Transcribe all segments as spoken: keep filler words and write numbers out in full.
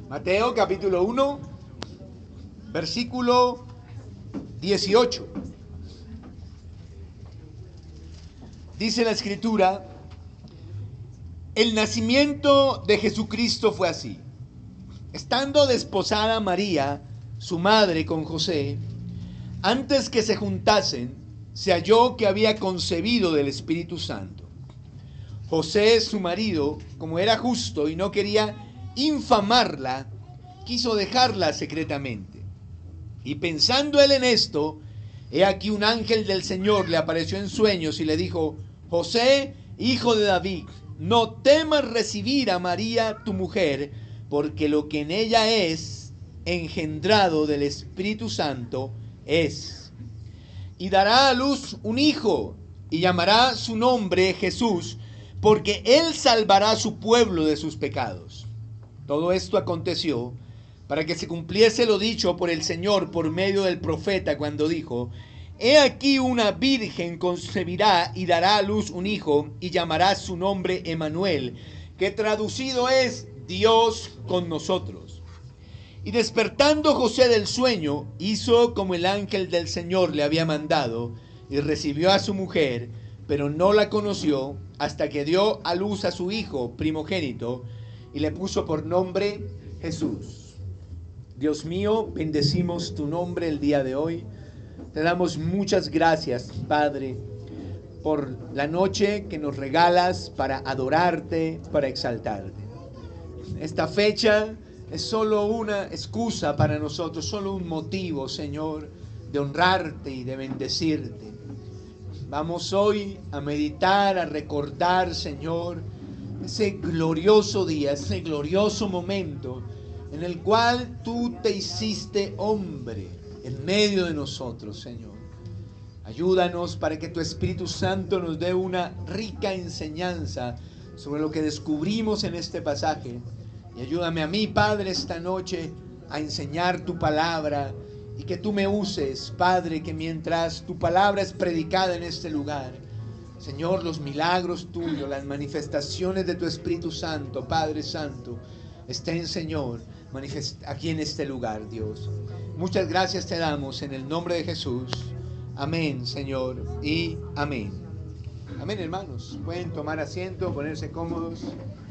Mateo capítulo uno, versículo dieciocho. Dice la Escritura: el nacimiento de Jesucristo fue así. Estando desposada María, su madre, con José, antes que se juntasen, se halló que había concebido del Espíritu Santo. José, su marido, como era justo y no quería infamarla, quiso dejarla secretamente. Y pensando él en esto, he aquí un ángel del Señor le apareció en sueños y le dijo: José, hijo de David, no temas recibir a María tu mujer, porque lo que en ella es engendrado del Espíritu Santo es. Y dará a luz un hijo, y llamará su nombre Jesús, porque él salvará a su pueblo de sus pecados. Todo esto aconteció para que se cumpliese lo dicho por el Señor por medio del profeta, cuando dijo: he aquí una virgen concebirá y dará a luz un hijo, y llamará su nombre Emmanuel, que traducido es Dios con nosotros. Y despertando José del sueño, hizo como el ángel del Señor le había mandado, y recibió a su mujer, pero no la conoció hasta que dio a luz a su hijo primogénito, y le puso por nombre Jesús. Dios mío, bendecimos tu nombre el día de hoy. Te damos muchas gracias, Padre, por la noche que nos regalas para adorarte, para exaltarte. Esta fecha es solo una excusa para nosotros, solo un motivo, Señor, de honrarte y de bendecirte. Vamos hoy a meditar, a recordar, Señor, ese glorioso día, ese glorioso momento en el cual tú te hiciste hombre en medio de nosotros, Señor. Ayúdanos para que tu Espíritu Santo nos dé una rica enseñanza sobre lo que descubrimos en este pasaje. Y ayúdame a mí, Padre, esta noche a enseñar tu palabra, y que tú me uses, Padre, que mientras tu palabra es predicada en este lugar, Señor, los milagros tuyos, las manifestaciones de tu Espíritu Santo, Padre Santo, estén, Señor, aquí en este lugar, Dios. Muchas gracias te damos en el nombre de Jesús. Amén, Señor, y amén. Amén, hermanos. Pueden tomar asiento, ponerse cómodos.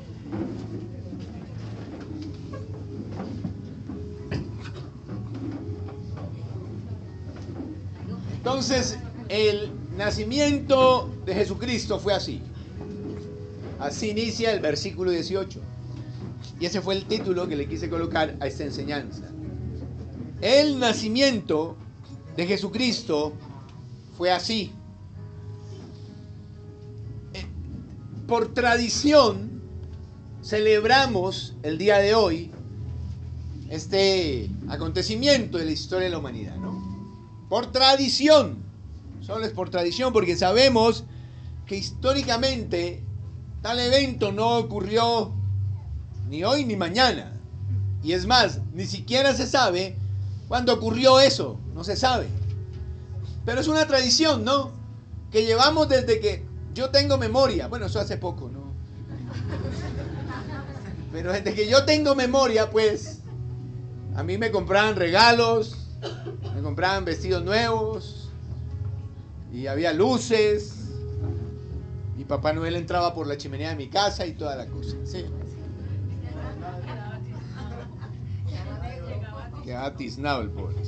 Entonces, el nacimiento de Jesucristo fue así. Así inicia el versículo dieciocho. Y ese fue el título que le quise colocar a esta enseñanza. El nacimiento de Jesucristo fue así. Por tradición, celebramos el día de hoy este acontecimiento de la historia de la humanidad, ¿no? Por tradición. Solo es por tradición, porque sabemos que históricamente tal evento no ocurrió ni hoy ni mañana. Y es más, ni siquiera se sabe cuándo ocurrió eso. No se sabe. Pero es una tradición, ¿no? Que llevamos desde que yo tengo memoria. Bueno, eso hace poco, ¿no? Pero desde que yo tengo memoria, pues, a mí me compraban regalos, me compraban vestidos nuevos, y había luces, y Papá Noel entraba por la chimenea de mi casa y toda la cosa, ¿sí? Quedaba tiznado el pobre.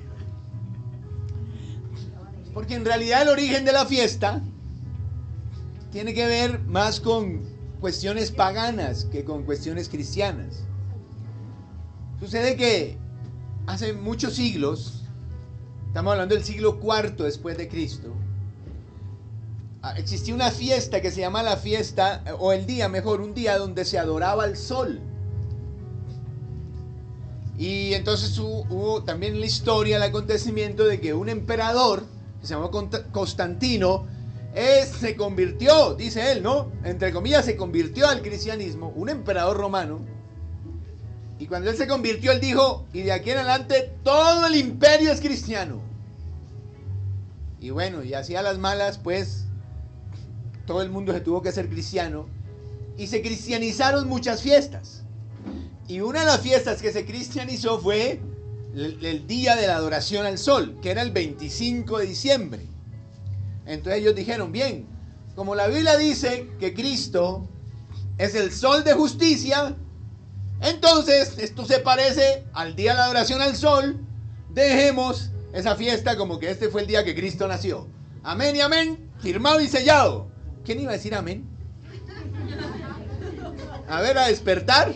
Porque en realidad el origen de la fiesta tiene que ver más con cuestiones paganas que con cuestiones cristianas. Sucede que hace muchos siglos, estamos hablando del siglo cuarto después de Cristo, existía una fiesta que se llama la fiesta, o el día mejor, un día donde se adoraba al sol. Y entonces hubo, hubo también en la historia el acontecimiento de que un emperador que se llamó Constantino eh, se convirtió, dice él, ¿no? Entre comillas, se convirtió al cristianismo, un emperador romano. Y cuando él se convirtió, él dijo: y de aquí en adelante todo el imperio es cristiano. Y bueno, y así a las malas, pues, todo el mundo se tuvo que hacer cristiano. Y se cristianizaron muchas fiestas. Y una de las fiestas que se cristianizó fue el, el día de la adoración al sol, que era el veinticinco de diciembre. Entonces ellos dijeron, bien, como la Biblia dice que Cristo es el sol de justicia, entonces esto se parece al día de la adoración al sol, dejemos esa fiesta como que este fue el día que Cristo nació. Amén y amén, firmado y sellado. ¿Quién iba a decir amén? A ver, a despertar.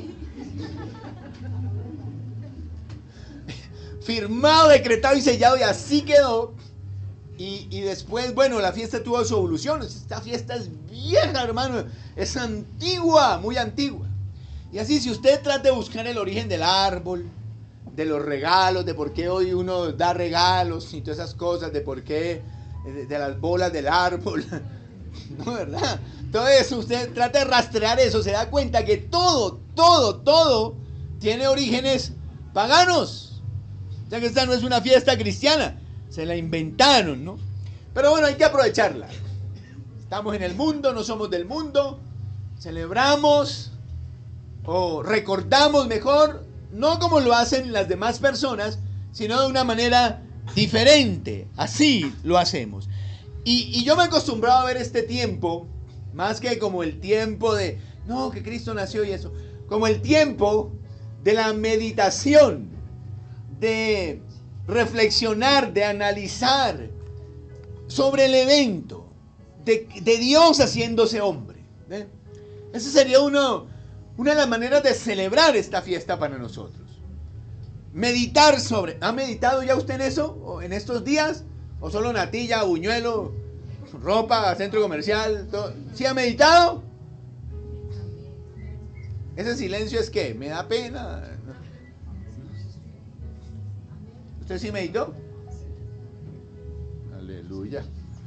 Firmado, decretado y sellado, y así quedó. Y, y después, bueno, la fiesta tuvo su evolución. Esta fiesta es vieja, hermano. Es antigua, muy antigua. Y así, si usted trata de buscar el origen del árbol, de los regalos, de por qué hoy uno da regalos y todas esas cosas, de por qué, de, de las bolas del árbol, no, ¿verdad? Todo eso, usted trata de rastrear eso, se da cuenta que todo, todo, todo tiene orígenes paganos. O sea que esta no es una fiesta cristiana, se la inventaron, ¿no? Pero bueno, hay que aprovecharla. Estamos en el mundo, no somos del mundo, celebramos o recordamos mejor, no como lo hacen las demás personas, sino de una manera diferente. Así lo hacemos. Y, y yo me he acostumbrado a ver este tiempo, más que como el tiempo de, no, que Cristo nació y eso, como el tiempo de la meditación, de reflexionar, de analizar sobre el evento, de, de Dios haciéndose hombre. ¿eh? Esa sería uno, una de las maneras de celebrar esta fiesta para nosotros. Meditar sobre, ¿ha meditado ya usted en eso? ¿O en estos días? ¿O solo natilla, buñuelo, ropa, centro comercial? Todo? ¿Sí ha meditado? ¿Ese silencio es qué? ¿Me da pena? ¿Usted sí meditó? Aleluya.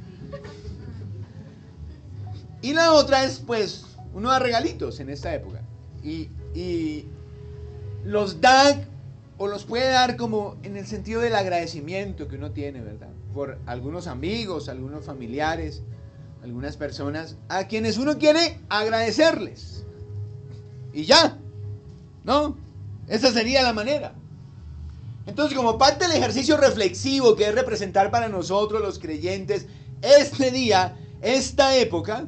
Y la otra es, pues, uno da regalitos en esta época. Y, y los da o los puede dar como en el sentido del agradecimiento que uno tiene, ¿verdad? Por algunos amigos, algunos familiares, algunas personas a quienes uno quiere agradecerles. Y ya, ¿no? Esa sería la manera. Entonces, como parte del ejercicio reflexivo que es representar para nosotros los creyentes este día, esta época,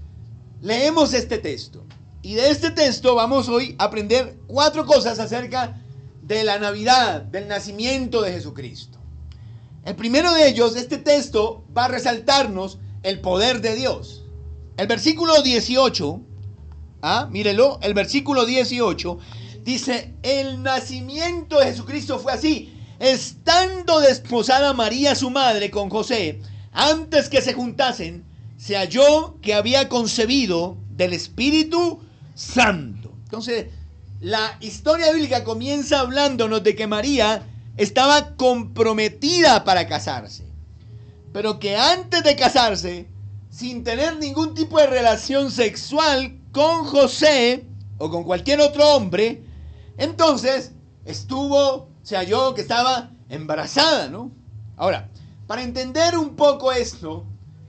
leemos este texto. Y de este texto vamos hoy a aprender cuatro cosas acerca de la Navidad, del nacimiento de Jesucristo. El primero de ellos, este texto va a resaltarnos el poder de Dios. El versículo dieciocho, ¿ah? Mírelo, el versículo dieciocho dice, el nacimiento de Jesucristo fue así, estando desposada María su madre con José, antes que se juntasen, se halló que había concebido del Espíritu Santo. Entonces, la historia bíblica comienza hablándonos de que María estaba comprometida para casarse, pero que antes de casarse, sin tener ningún tipo de relación sexual con José o con cualquier otro hombre, entonces estuvo, se halló que estaba embarazada, ¿no? Ahora, para entender un poco esto,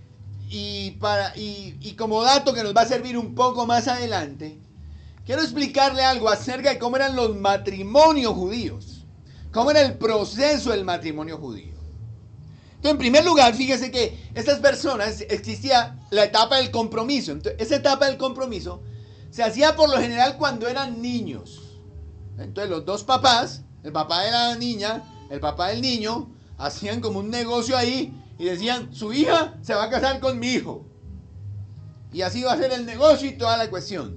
y, para, y, y como dato que nos va a servir un poco más adelante, quiero explicarle algo acerca de cómo eran los matrimonios judíos, cómo era el proceso del matrimonio judío. Entonces, en primer lugar, fíjese que estas personas, existía la etapa del compromiso. Entonces, esa etapa del compromiso se hacía por lo general cuando eran niños. Entonces, los dos papás, el papá de la niña, el papá del niño, hacían como un negocio ahí y decían, su hija se va a casar con mi hijo. Y así va a ser el negocio y toda la cuestión.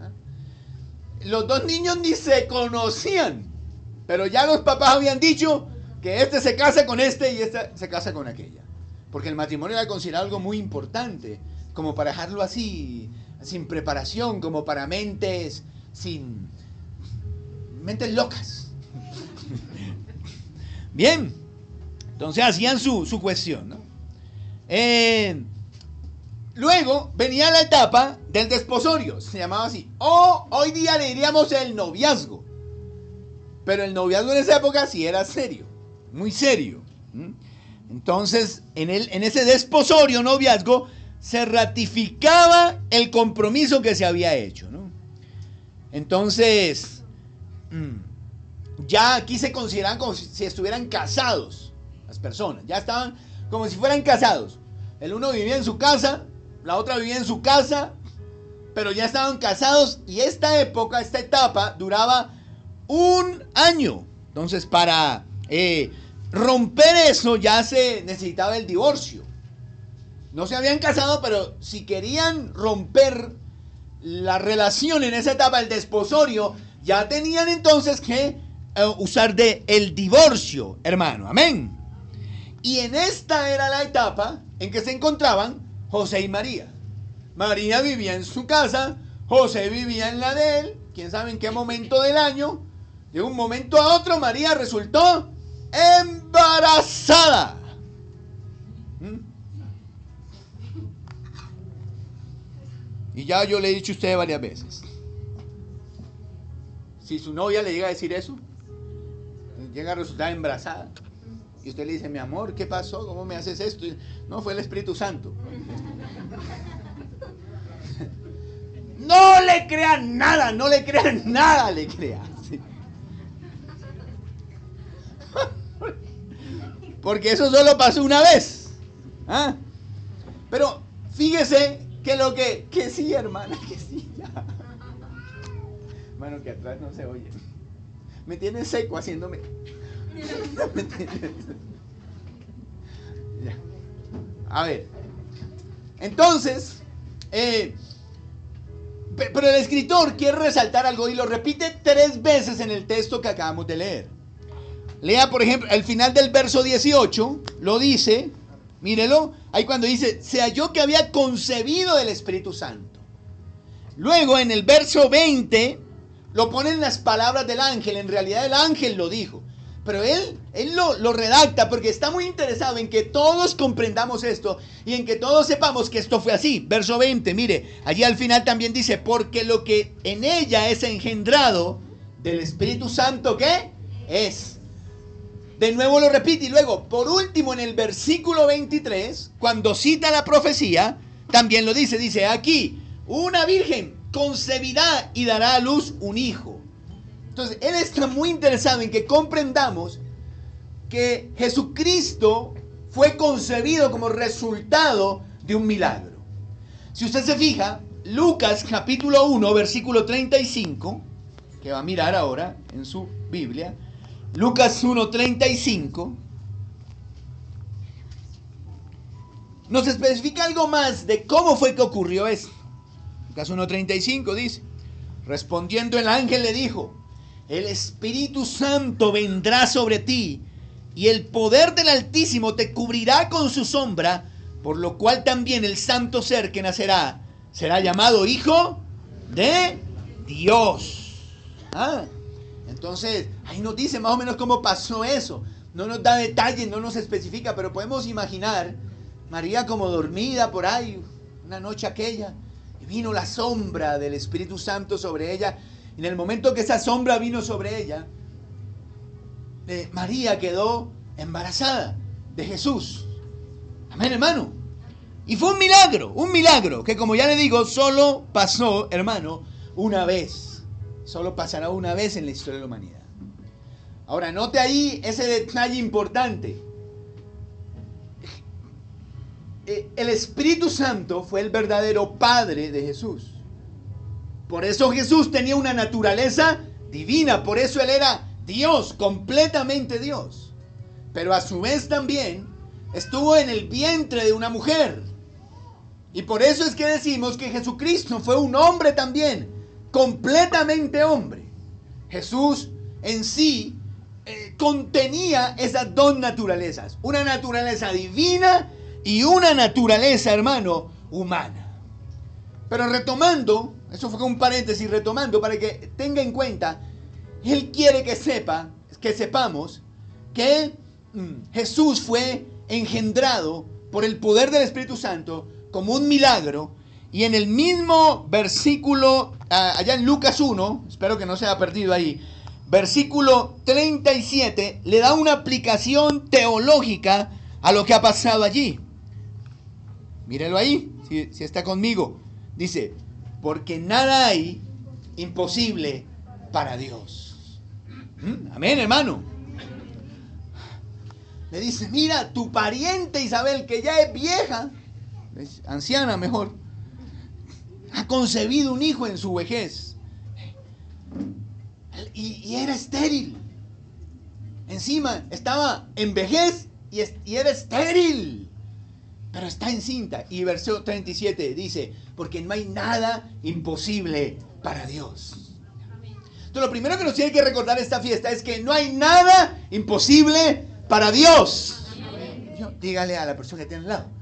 Los dos niños ni se conocían, pero ya los papás habían dicho que este se casa con este y este se casa con aquella. Porque el matrimonio era considerado algo muy importante, como para dejarlo así, sin preparación, como para mentes sin mentes locas. Bien, entonces hacían su, su cuestión, ¿no? Eh, luego venía la etapa del desposorio, se llamaba así. O hoy día le diríamos el noviazgo. Pero el noviazgo en esa época sí era serio, muy serio. Entonces, en, el, en ese desposorio, noviazgo, se ratificaba el compromiso que se había hecho, ¿no? Entonces, ya aquí se consideran como si, si estuvieran casados las personas, ya estaban como si fueran casados. El uno vivía en su casa, la otra vivía en su casa, pero ya estaban casados, y esta época, esta etapa duraba un año. Entonces, para eh, romper eso ya se necesitaba el divorcio. No se habían casado, pero si querían romper la relación en esa etapa, el desposorio, ya tenían entonces que eh, usar de el divorcio, hermano. Amén. Y en esta era la etapa en que se encontraban José y María. María vivía en su casa, José vivía en la de él. Quién sabe en qué momento del año, de un momento a otro, María resultó embarazada. ¿Mm? Y ya yo le he dicho a usted varias veces, si su novia le llega a decir eso, llega a resultar embarazada, y usted le dice, mi amor, ¿qué pasó? ¿Cómo me haces esto? No, fue el Espíritu Santo. No le crean nada, no le crean nada, le crean. Sí. Porque eso solo pasó una vez. ¿Ah? Pero fíjese que lo que, que sí, hermana, que sí, ya. Hermano, que atrás no se oye. Me tiene seco haciéndome. ¿Me entiendes? Ya. A ver. Entonces, eh, pero el escritor quiere resaltar algo y lo repite tres veces en el texto que acabamos de leer. Lea, por ejemplo, al final del verso dieciocho, lo dice, mírelo, ahí cuando dice, se halló que había concebido del Espíritu Santo. Luego en el verso veinte, lo ponen las palabras del ángel, en realidad el ángel lo dijo. Pero él, él lo, lo redacta porque está muy interesado en que todos comprendamos esto y en que todos sepamos que esto fue así. Verso veinte, mire, allí al final también dice, porque lo que en ella es engendrado del Espíritu Santo, ¿qué? Es. De nuevo lo repite y luego, por último, en el versículo veintitrés, cuando cita la profecía, también lo dice, dice, aquí, una virgen concebirá y dará a luz un hijo. Entonces, él está muy interesado en que comprendamos que Jesucristo fue concebido como resultado de un milagro. Si usted se fija, Lucas capítulo uno, versículo treinta y cinco, que va a mirar ahora en su Biblia, Lucas uno, treinta y cinco, nos especifica algo más de cómo fue que ocurrió esto. Lucas uno, treinta y cinco dice, respondiendo el ángel le dijo, el Espíritu Santo vendrá sobre ti, y el poder del Altísimo te cubrirá con su sombra, por lo cual también el santo ser que nacerá será llamado Hijo de Dios. Ah, entonces, ahí nos dice más o menos cómo pasó eso. No nos da detalles, no nos especifica, pero podemos imaginar María como dormida por ahí, una noche aquella, y vino la sombra del Espíritu Santo sobre ella. En el momento que esa sombra vino sobre ella, eh, María quedó embarazada de Jesús. Amén, hermano. Y fue un milagro, un milagro que, como ya le digo, solo pasó, hermano, una vez. Solo pasará una vez en la historia de la humanidad. Ahora, note ahí ese detalle importante. El Espíritu Santo fue el verdadero Padre de Jesús. Por eso Jesús tenía una naturaleza divina, por eso Él era Dios, completamente Dios. Pero a su vez también estuvo en el vientre de una mujer. Y por eso es que decimos que Jesucristo fue un hombre también, completamente hombre. Jesús en sí eh, contenía esas dos naturalezas, una naturaleza divina y una naturaleza, hermano, humana. Pero retomando, eso fue un paréntesis, retomando para que tenga en cuenta, Él quiere que sepa, que sepamos que mm, Jesús fue engendrado por el poder del Espíritu Santo como un milagro. Y en el mismo versículo, allá en Lucas uno, espero que no se haya perdido ahí, versículo treinta y siete, le da una aplicación teológica a lo que ha pasado allí. Mírelo ahí, si, si está conmigo. Dice, porque nada hay imposible para Dios. Amén, hermano. Le dice, mira, tu pariente Isabel, que ya es vieja, es anciana mejor, ha concebido un hijo en su vejez. Y, y era estéril. Encima estaba en vejez y, es, y era estéril. Pero está encinta. Y verso treinta y siete dice, porque no hay nada imposible para Dios. Entonces lo primero que nos tiene que recordar esta fiesta es que no hay nada imposible para Dios. Yo, dígale a la persona que tiene al lado.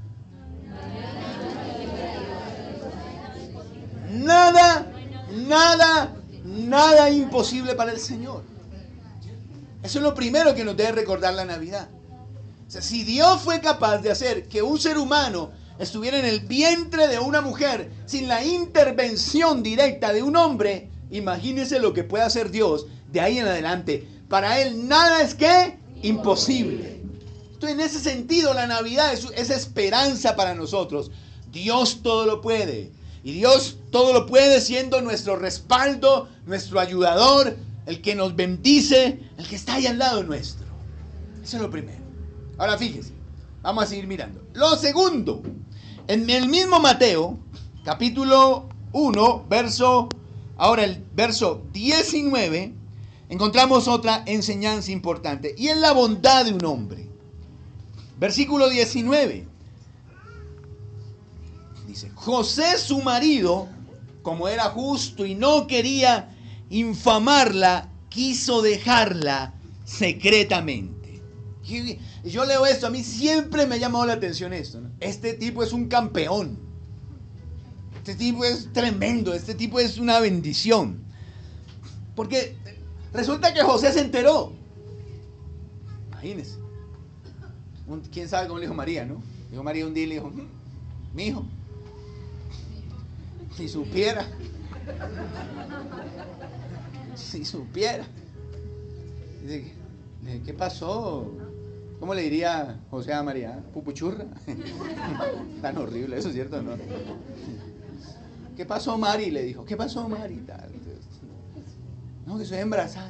Nada, nada, nada imposible para el Señor. Eso es lo primero que nos debe recordar la Navidad. O sea, si Dios fue capaz de hacer que un ser humano estuviera en el vientre de una mujer sin la intervención directa de un hombre, imagínense lo que puede hacer Dios de ahí en adelante. Para Él nada es que imposible. Entonces, en ese sentido, la Navidad es, es esperanza para nosotros. Dios todo lo puede. Y Dios todo lo puede siendo nuestro respaldo, nuestro ayudador, el que nos bendice, el que está ahí al lado nuestro. Eso es lo primero. Ahora fíjese, vamos a seguir mirando. Lo segundo, en el mismo Mateo, capítulo uno, verso, ahora el verso diecinueve, encontramos otra enseñanza importante. Y es la bondad de un hombre. Versículo diecinueve. Dice, José su marido, como era justo y no quería infamarla, quiso dejarla secretamente. Y yo leo esto, a mí siempre me ha llamado la atención esto, ¿no? Este tipo es un campeón. Este tipo es tremendo, este tipo es una bendición. Porque resulta que José se enteró. Imagínense. Un, ¿Quién sabe cómo le dijo María, no? Dijo María un día y le dijo, mi hijo, si supiera, si supiera. Dice, ¿qué pasó? ¿Cómo le diría José a María? ¿Pupuchurra? Tan horrible, eso es cierto, ¿no? ¿Qué pasó, Mari? Le dijo, ¿qué pasó, Mari? Tal. No, que soy embarazada.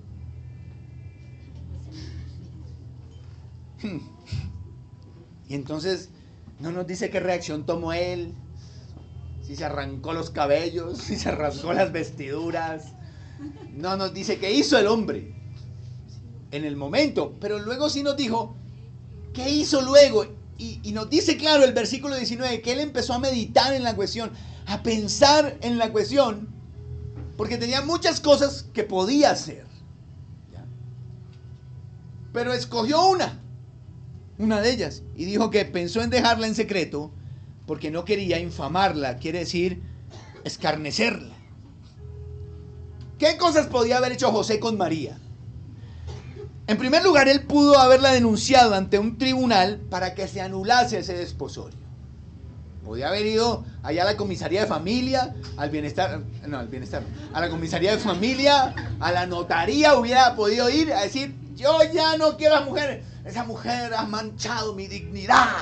Y entonces no nos dice qué reacción tomó él, si se arrancó los cabellos, si se rasgó las vestiduras. No nos dice qué hizo el hombre en el momento, pero luego sí nos dijo qué hizo luego. Y, y nos dice claro el versículo diecinueve que él empezó a meditar en la cuestión, a pensar en la cuestión, porque tenía muchas cosas que podía hacer, ¿ya? Pero escogió una, una de ellas, y dijo que pensó en dejarla en secreto porque no quería infamarla, quiere decir escarnecerla. ¿Qué cosas podía haber hecho José con María? En primer lugar, él pudo haberla denunciado ante un tribunal para que se anulase ese desposorio. Podía haber ido allá a la comisaría de familia, al bienestar, no, al bienestar, a la comisaría de familia, a la notaría, hubiera podido ir a decir, yo ya no quiero a esa mujer, esa mujer ha manchado mi dignidad.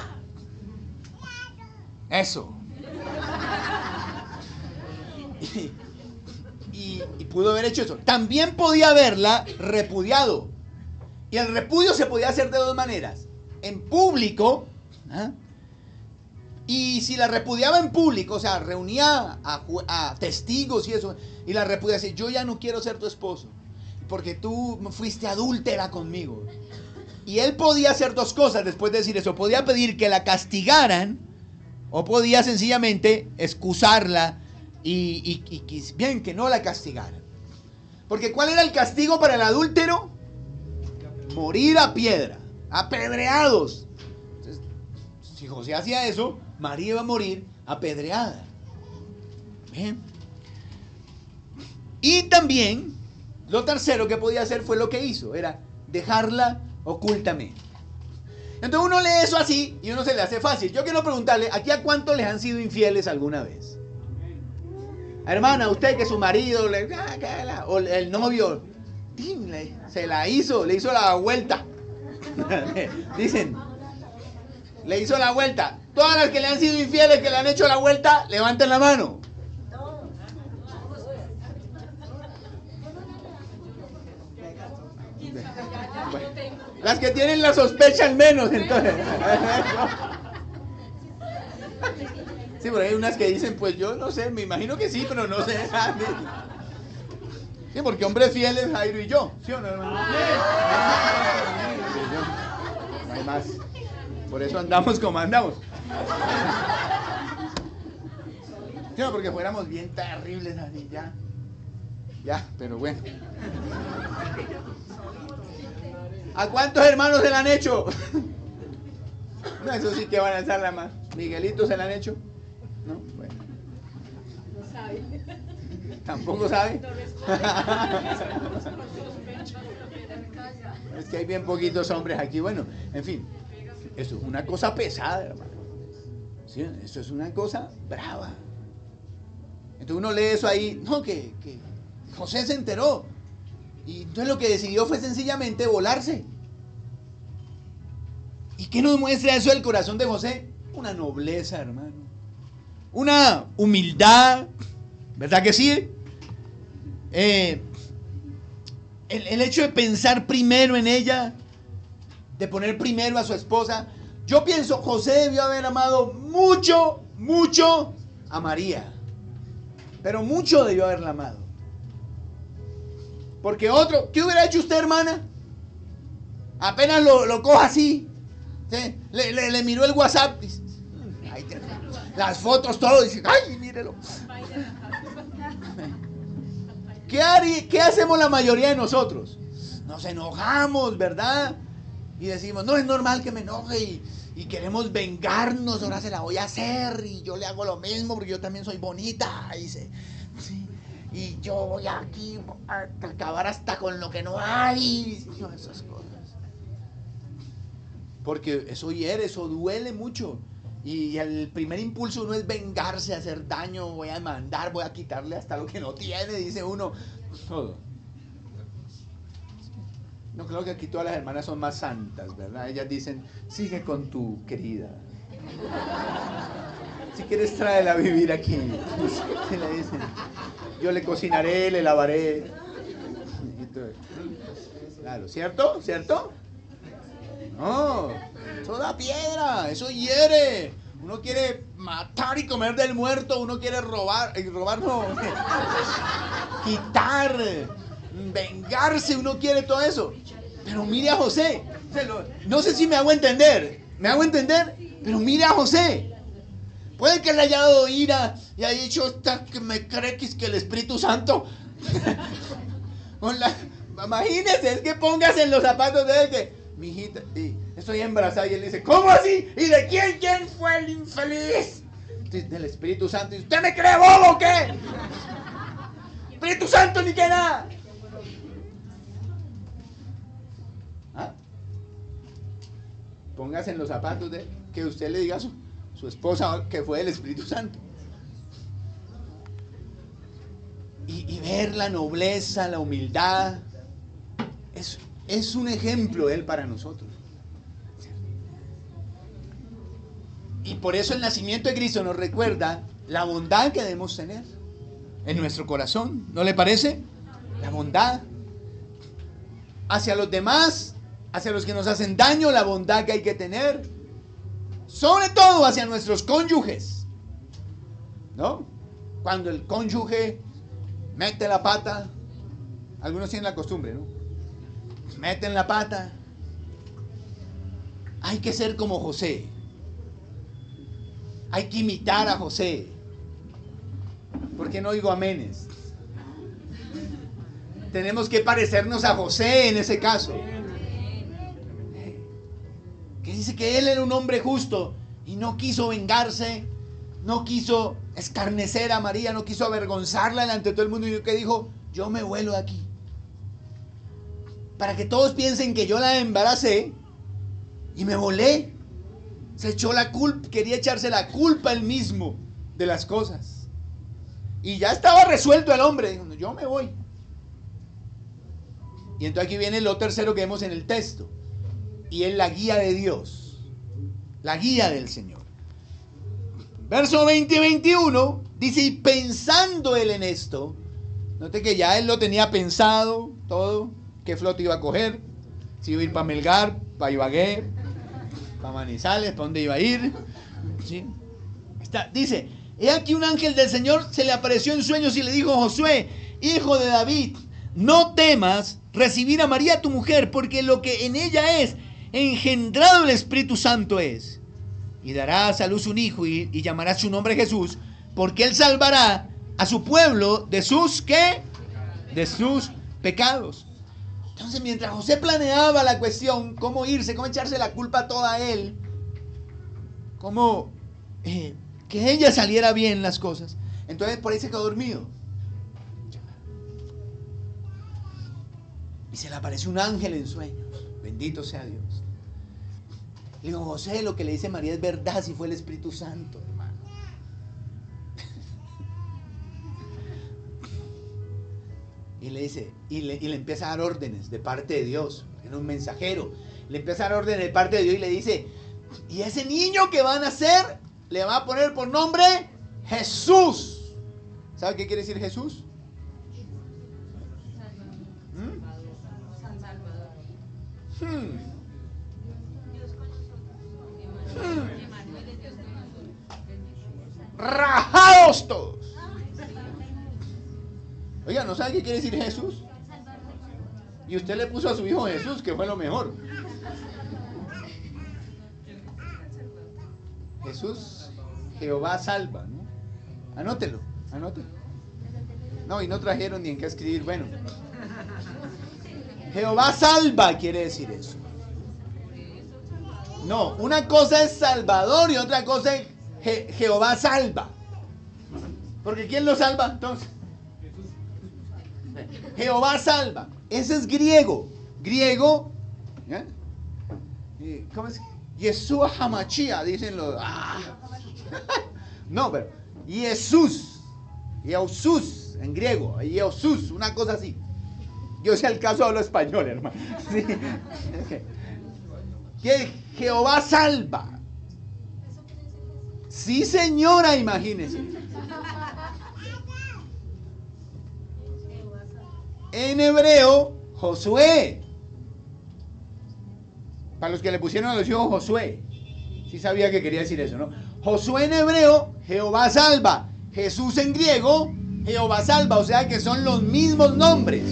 Eso. Y, y, y pudo haber hecho eso. También podía haberla repudiado. Y el repudio se podía hacer de dos maneras. En público, ¿eh? Y si la repudiaba en público, o sea, reunía a, a testigos y eso, y la repudiaba así, yo ya no quiero ser tu esposo, porque tú fuiste adúltera conmigo. Y él podía hacer dos cosas después de decir eso. Podía pedir que la castigaran, o podía sencillamente excusarla y, y, y, y bien, que no la castigaran. Porque ¿cuál era el castigo para el adúltero? Morir a piedra, apedreados. Entonces, si José hacía eso, María iba a morir apedreada. Bien. Y también, lo tercero que podía hacer fue lo que hizo, era dejarla ocultamente. Entonces uno lee eso así y uno se le hace fácil. Yo quiero preguntarle, ¿aquí a cuántos les han sido infieles alguna vez? Hermana, usted que su marido le, o el novio se la hizo, le hizo la vuelta. Dicen, le hizo la vuelta. Todas las que le han sido infieles, que le han hecho la vuelta, levanten la mano. Bueno, las que tienen la sospecha al menos, entonces. Sí, pero hay unas que dicen, pues yo no sé, me imagino que sí, pero no sé. Sí, porque hombres fieles, Jairo y yo. ¿Sí o no, hermano? No hay más. Por eso andamos como andamos. Sí, porque fuéramos bien terribles así, ya. Ya, pero bueno. ¿A cuántos hermanos se la han hecho? No, eso sí que van a alzar la mano. ¿Miguelito se la han hecho? No, bueno. No sabe. ¿Tampoco sabe? Es que hay bien poquitos hombres aquí. Bueno, en fin. Eso es una cosa pesada, hermano. ¿Sí? Eso es una cosa brava. Entonces uno lee eso ahí. No, que, que José se enteró. Y entonces lo que decidió fue sencillamente volarse. ¿Y qué nos muestra eso del corazón de José? Una nobleza, hermano. Una humildad. ¿Verdad que sí? Eh, el, el hecho de pensar primero en ella, de poner primero a su esposa. Yo pienso, José debió haber amado mucho, mucho a María. Pero mucho debió haberla amado. Porque otro, ¿qué hubiera hecho usted, hermana? Apenas lo, lo coja así. ¿Sí? Le, le, le miró el WhatsApp. Dice, ahí te, las fotos, todo. Dice, ay, mírelo. ¿Qué, harí, ¿Qué hacemos la mayoría de nosotros? Nos enojamos, ¿verdad? Y decimos, no es normal que me enoje y, y queremos vengarnos, ahora se la voy a hacer y yo le hago lo mismo porque yo también soy bonita. Y, se, sí, y yo voy aquí a acabar hasta con lo que no hay. Y esas cosas. Porque eso hiere, eso duele mucho. Y el primer impulso uno es vengarse, hacer daño, voy a demandar, voy a quitarle hasta lo que no tiene, dice uno. Todo. No creo que aquí todas las hermanas son más santas, ¿verdad? Ellas dicen, sigue con tu querida. Si quieres, tráela a vivir aquí. Se le dicen, yo le cocinaré, le lavaré. Claro, ¿cierto? ¿Cierto? No, eso da piedra, eso hiere. Uno quiere matar y comer del muerto, uno quiere robar, y robar no, quitar, vengarse, uno quiere todo eso. Pero mire a José, no sé si me hago entender, me hago entender, pero mire a José. Puede que le haya dado ira y haya dicho que me cree que es que el Espíritu Santo. Con la, imagínese, es que póngase en los zapatos de él que mi hijita, y estoy embarazada y él dice, ¿cómo así? ¿Y de quién? ¿Quién fue el infeliz? Del Espíritu Santo. ¿Y usted me cree bobo o qué? Espíritu Santo ni que nada. ¿Ah? Póngase en los zapatos de que usted le diga a su, su esposa que fue el Espíritu Santo. Y, y ver la nobleza, la humildad. Eso. Es un ejemplo él para nosotros. Y por eso el nacimiento de Cristo nos recuerda la bondad que debemos tener en nuestro corazón. ¿No le parece? La bondad hacia los demás, hacia los que nos hacen daño, la bondad que hay que tener. Sobre todo hacia nuestros cónyuges. ¿No? Cuando el cónyuge mete la pata, algunos tienen la costumbre, ¿no? Meten la pata. Hay que ser como José. Hay que imitar a José. ¿Por qué no oigo amenes? Tenemos que parecernos a José en ese caso. Que dice que él era un hombre justo y no quiso vengarse, no quiso escarnecer a María, no quiso avergonzarla delante de todo el mundo, y que dijo, yo me vuelo de aquí. Para que todos piensen que yo la embaracé y me volé. Se echó la culpa, quería echarse la culpa él mismo de las cosas. Y ya estaba resuelto el hombre, dijo, yo me voy. Y entonces aquí viene lo tercero que vemos en el texto. Y es la guía de Dios. La guía del Señor. Verso veinte y veintiuno dice, y pensando él en esto, note que ya él lo tenía pensado todo. ¿Qué qué flota iba a coger, si iba a ir para Melgar, para Ibagué, para Manizales, para dónde iba a ir. ¿Sí? Está, dice, he aquí un ángel del Señor se le apareció en sueños y le dijo: Josué, hijo de David, no temas recibir a María tu mujer, porque lo que en ella es engendrado el Espíritu Santo es. Y darás a luz un hijo y, y llamarás su nombre Jesús, porque él salvará a su pueblo de sus, ¿qué? De sus pecados. Entonces, mientras José planeaba la cuestión, cómo irse, cómo echarse la culpa toda a él, cómo eh, que ella saliera bien las cosas, entonces por ahí se quedó dormido. Y se le apareció un ángel en sueños. Bendito sea Dios. Le digo: José, lo que le dice María es verdad, si fue el Espíritu Santo, hermano. Y le dice, y le, y le empieza a dar órdenes de parte de Dios. Era un mensajero. Le empieza a dar órdenes de parte de Dios y le dice: y ese niño que van a nacer, le va a poner por nombre Jesús. ¿Sabe qué quiere decir Jesús? ¿Mm? Hmm. Hmm. Rajados todos. Oiga, ¿no sabe qué quiere decir Jesús? Y usted le puso a su hijo Jesús, que fue lo mejor. Jesús, Jehová salva, ¿no? Anótelo, anótelo. No, y no trajeron ni en qué escribir. Bueno, Jehová salva quiere decir eso. No, una cosa es Salvador y otra cosa es Je- Jehová salva. Porque ¿quién lo salva entonces? Jehová salva. Ese es griego. Griego. ¿eh? ¿Cómo es? Yeshua Hamachia, dicen los. ¡Ah! No, pero Jesús. Jesús en griego. Jesús, una cosa así. Yo si al caso hablo español, hermano. Sí. Que Jehová salva. Sí, señora, imagínese. En hebreo, Josué. Para los que le pusieron a los hijos Josué. Sí sabía que quería decir eso, ¿no? Josué en hebreo, Jehová salva. Jesús en griego, Jehová salva. O sea que son los mismos nombres.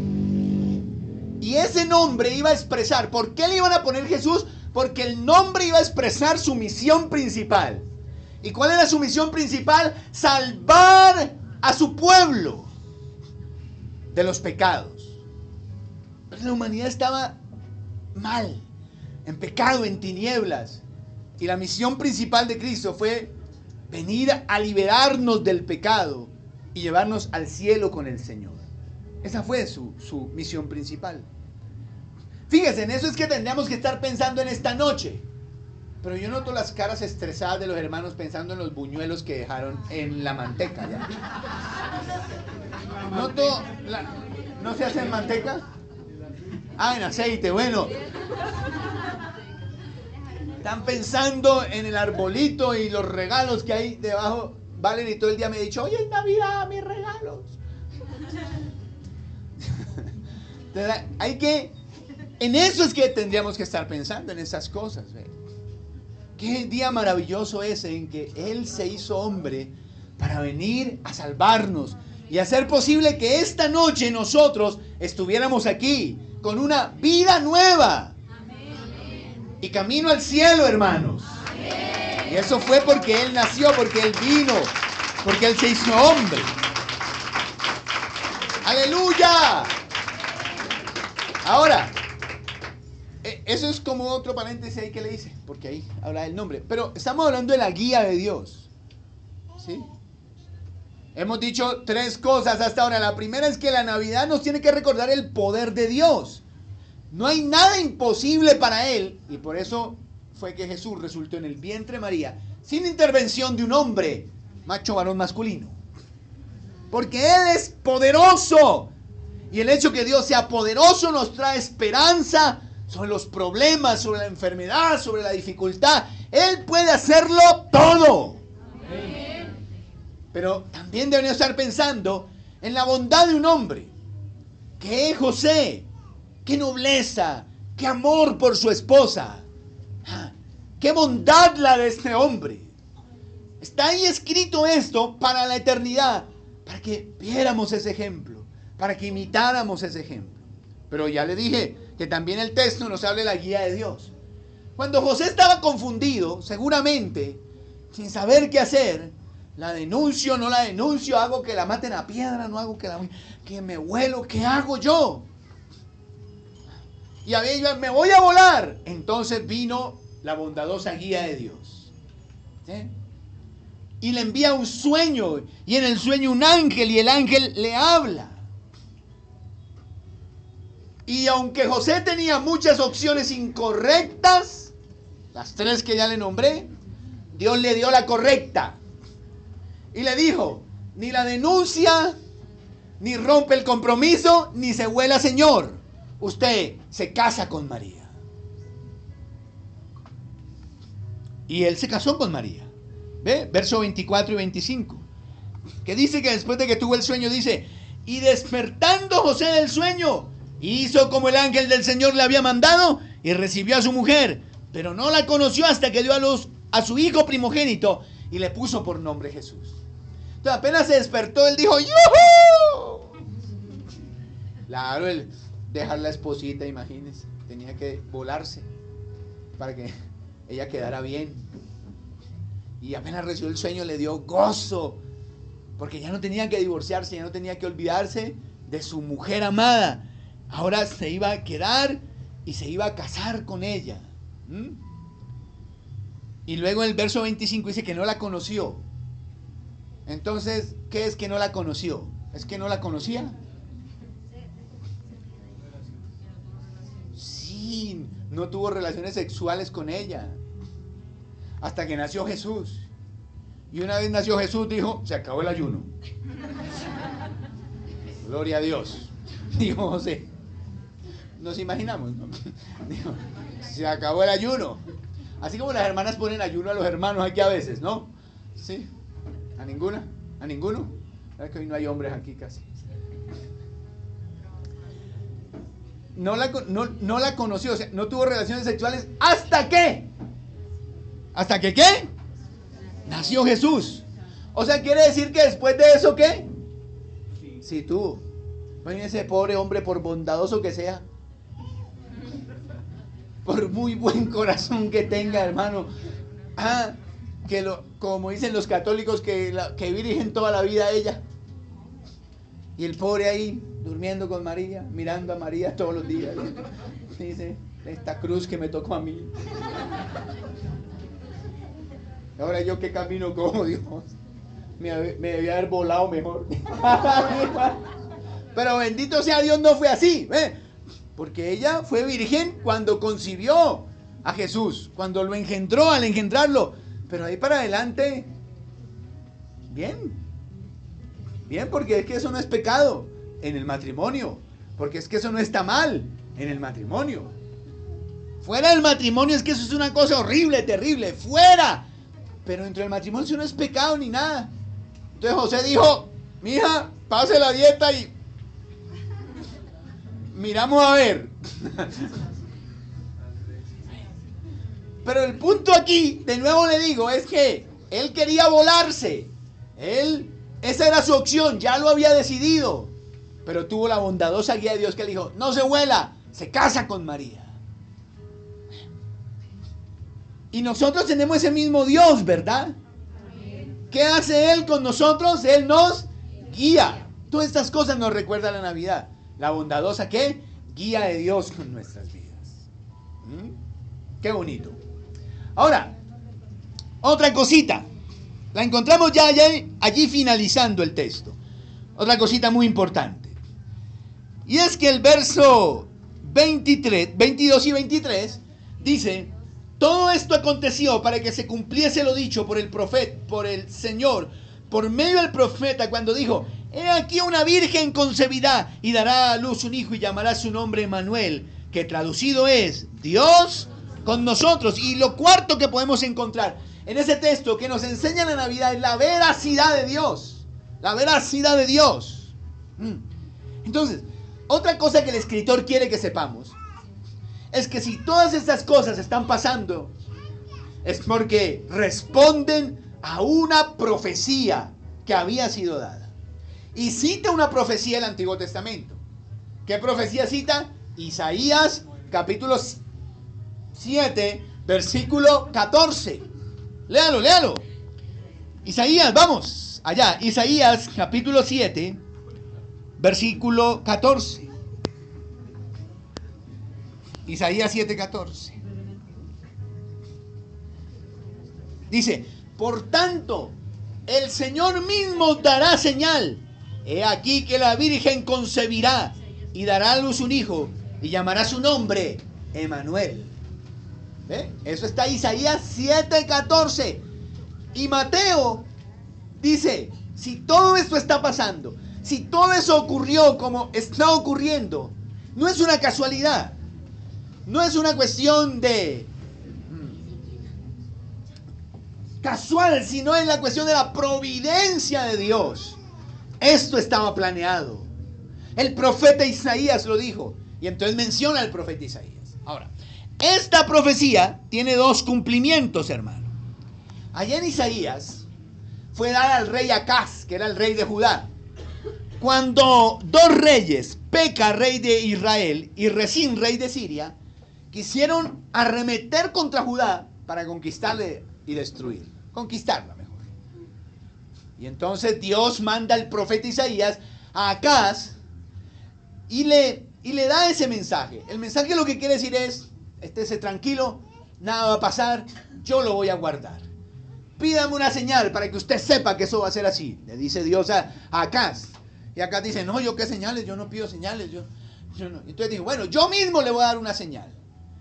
Y ese nombre iba a expresar. ¿Por qué le iban a poner Jesús? Porque el nombre iba a expresar su misión principal. ¿Y cuál era su misión principal? Salvar a su pueblo de los pecados. Pero la humanidad estaba mal, en pecado, en tinieblas. Y la misión principal de Cristo fue venir a liberarnos del pecado y llevarnos al cielo con el Señor. Esa fue su, su misión principal. Fíjense, en eso es que tendríamos que estar pensando en esta noche. Pero yo noto las caras estresadas de los hermanos pensando en los buñuelos que dejaron en la manteca. ¿Ya? Noto, la, ¿no se hace en manteca? Ah, en aceite, bueno. Están pensando en el arbolito y los regalos que hay debajo. Valerie todo el día me ha dicho: oye, es Navidad, mis regalos. Entonces, hay que, en eso es que tendríamos que estar pensando, en esas cosas. ¿Ve? Qué día maravilloso ese en que Él se hizo hombre para venir a salvarnos y hacer posible que esta noche nosotros estuviéramos aquí con una vida nueva. Amén. Y camino al cielo, hermanos. Amén. Y eso fue porque Él nació, porque Él vino, porque Él se hizo hombre. ¡Aleluya! Ahora, eso es como otro paréntesis ahí que le hice, porque ahí habla del nombre. Pero estamos hablando de la guía de Dios. ¿Sí? Hemos dicho tres cosas hasta ahora. La primera es que la Navidad nos tiene que recordar el poder de Dios. No hay nada imposible para Él. Y por eso fue que Jesús resultó en el vientre de María, sin intervención de un hombre, macho varón masculino. Porque Él es poderoso. Y el hecho que Dios sea poderoso nos trae esperanza sobre los problemas, sobre la enfermedad, sobre la dificultad. Él puede hacerlo todo. Amén. Pero también deberíamos estar pensando en la bondad de un hombre, que es José, qué nobleza, qué amor por su esposa. Qué bondad la de este hombre. Está ahí escrito esto para la eternidad, para que viéramos ese ejemplo, para que imitáramos ese ejemplo. Pero ya le dije que también el texto nos habla de la guía de Dios. Cuando José estaba confundido, seguramente, sin saber qué hacer, la denuncio, no la denuncio, hago que la maten a piedra, no hago que la que me vuelo, ¿qué hago yo? Y a mí me voy a volar. Entonces vino la bondadosa guía de Dios, ¿sí? Y le envía un sueño, y en el sueño un ángel, y el ángel le habla. Y aunque José tenía muchas opciones incorrectas, las tres que ya le nombré, Dios le dio la correcta. Y le dijo, ni la denuncia, ni rompe el compromiso, ni se vuela, señor. Usted se casa con María. Y él se casó con María. ¿Ve? Verso veinticuatro y veinticinco. Que dice que después de que tuvo el sueño, dice, y despertando José del sueño, hizo como el ángel del Señor le había mandado, y recibió a su mujer, pero no la conoció hasta que dio a luz a su hijo primogénito, y le puso por nombre Jesús. Entonces apenas se despertó, él dijo, ¡yujú! Claro, él dejar la esposita, imagínense, tenía que volarse para que ella quedara bien. Y apenas recibió el sueño, le dio gozo, porque ya no tenía que divorciarse, ya no tenía que olvidarse de su mujer amada. Ahora se iba a quedar y se iba a casar con ella. ¿Mm? Y luego en el verso veinticinco dice que no la conoció. Entonces, ¿qué es que no la conoció? ¿Es que no la conocía? Sí, no tuvo relaciones sexuales con ella hasta que nació Jesús. Y una vez nació Jesús, dijo, se acabó el ayuno. Gloria a Dios. Dijo José. Nos imaginamos, ¿no? Dijo, se acabó el ayuno. Así como las hermanas ponen ayuno a los hermanos aquí a veces, ¿no? Sí. ¿A ninguna? ¿A ninguno? Es que hoy no hay hombres aquí casi. No la, no, no la conoció, o sea, no tuvo relaciones sexuales hasta que ¿Hasta que qué? Nació Jesús. O sea, quiere decir que después de eso, ¿qué? Sí, sí tuvo. Imagínese, pobre hombre, por bondadoso que sea, por muy buen corazón que tenga, hermano, ah, que lo, como dicen los católicos, que, la, que virgen toda la vida ella. Y el pobre ahí, durmiendo con María, mirando a María todos los días. Dice, esta cruz que me tocó a mí. Ahora yo qué camino cojo, Dios. Me, me debía haber volado mejor. Pero bendito sea Dios, no fue así. ¿eh? Porque ella fue virgen cuando concibió a Jesús, cuando lo engendró, al engendrarlo. Pero ahí para adelante, bien. Bien, porque es que eso no es pecado en el matrimonio. Porque es que eso no está mal en el matrimonio. Fuera del matrimonio es que eso es una cosa horrible, terrible. Fuera. Pero dentro del matrimonio eso no es pecado ni nada. Entonces José dijo, mija, pase la dieta y miramos a ver. Pero el punto aquí, de nuevo le digo, es que él quería volarse. Él, esa era su opción, ya lo había decidido. Pero tuvo la bondadosa guía de Dios que le dijo, no se vuela, se casa con María. Y nosotros tenemos ese mismo Dios, ¿verdad? ¿Qué hace Él con nosotros? Él nos guía. Todas estas cosas nos recuerdan la Navidad. La bondadosa, ¿qué? Guía de Dios con nuestras vidas. ¿Mm? Qué bonito. Ahora, otra cosita. La encontramos ya allí, allí finalizando el texto. Otra cosita muy importante. Y es que el verso veintitrés, veintidós y veintitrés dice... Todo esto aconteció para que se cumpliese lo dicho por el profeta, por el Señor, por medio del profeta, cuando dijo, he aquí una virgen concebirá y dará a luz un hijo y llamará su nombre Emmanuel, que traducido es Dios con nosotros. Y lo cuarto que podemos encontrar en ese texto que nos enseña la Navidad es la veracidad de Dios. La veracidad de Dios. Entonces, otra cosa que el escritor quiere que sepamos es que si todas estas cosas están pasando, es porque responden a una profecía que había sido dada. Y cita una profecía del Antiguo Testamento. ¿Qué profecía cita? Isaías capítulo siete, versículo catorce. Léalo, léalo. Isaías, vamos, allá. Isaías capítulo siete, versículo catorce. Isaías siete, catorce. Dice, por tanto, el Señor mismo dará señal. He aquí que la Virgen concebirá y dará a luz un hijo y llamará su nombre Emmanuel. ¿Ve? Eso está Isaías siete, catorce. Y Mateo dice, si todo esto está pasando, si todo eso ocurrió como está ocurriendo, no es una casualidad. No es una cuestión de casual, sino es la cuestión de la providencia de Dios. Esto estaba planeado. El profeta Isaías lo dijo. Y entonces menciona al profeta Isaías. Ahora, esta profecía tiene dos cumplimientos, hermano. Allá en Isaías fue dada al rey Acaz, que era el rey de Judá. Cuando dos reyes, Peca, rey de Israel, y Resín, rey de Siria, quisieron arremeter contra Judá para conquistarle y destruir, conquistarla mejor. Y entonces Dios manda al profeta Isaías a Acaz y le, y le da ese mensaje. El mensaje lo que quiere decir es, estése tranquilo, nada va a pasar, yo lo voy a guardar. Pídame una señal para que usted sepa que eso va a ser así, le dice Dios a, a Acaz. Y Acaz dice, no, yo qué señales, yo no pido señales. Yo, yo no. Entonces dijo, bueno, yo mismo le voy a dar una señal.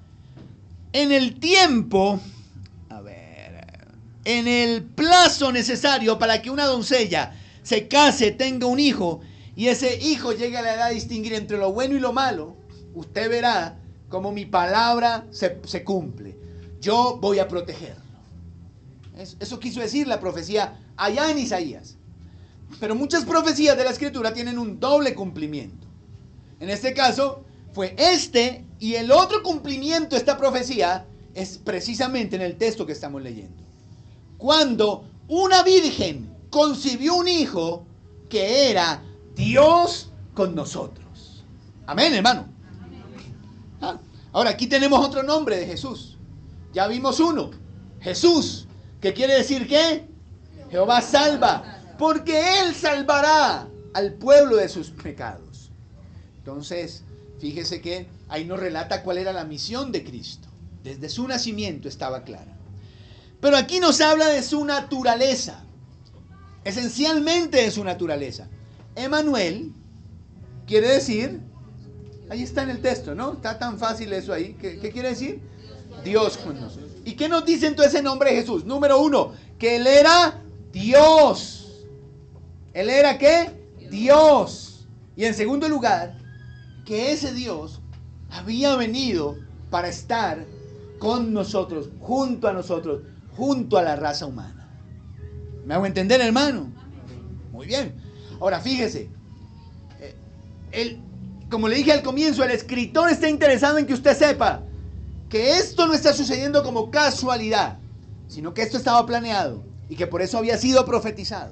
En el tiempo, a ver, en el plazo necesario para que una doncella se case, tenga un hijo, y ese hijo llegue a la edad de distinguir entre lo bueno y lo malo, usted verá cómo mi palabra se, se cumple. Yo voy a protegerlo. Eso quiso decir la profecía allá en Isaías. Pero muchas profecías de la Escritura tienen un doble cumplimiento. En este caso fue este, y el otro cumplimiento de esta profecía es precisamente en el texto que estamos leyendo. Cuando una virgen concibió un hijo que era Dios con nosotros. Amén, hermano. Ah, ahora aquí tenemos otro nombre de Jesús. Ya vimos uno, Jesús. ¿Qué quiere decir qué? Jehová salva, porque Él salvará al pueblo de sus pecados. Entonces, fíjese que ahí nos relata cuál era la misión de Cristo. Desde su nacimiento estaba clara. Pero aquí nos habla de su naturaleza. Esencialmente de su naturaleza. Emmanuel quiere decir, ahí está en el texto, ¿no? Está tan fácil eso ahí. ¿Qué, qué quiere decir? Dios con nosotros. ¿Y qué nos dice entonces el nombre de Jesús? Número uno, que Él era Dios. ¿Él era qué? Dios. Y en segundo lugar, que ese Dios había venido para estar con nosotros, junto a nosotros, junto a la raza humana. ¿Me hago entender, hermano? Muy bien. Ahora fíjese, eh, el, como le dije al comienzo, el escritor está interesado en que usted sepa que esto no está sucediendo como casualidad, sino que esto estaba planeado y que por eso había sido profetizado.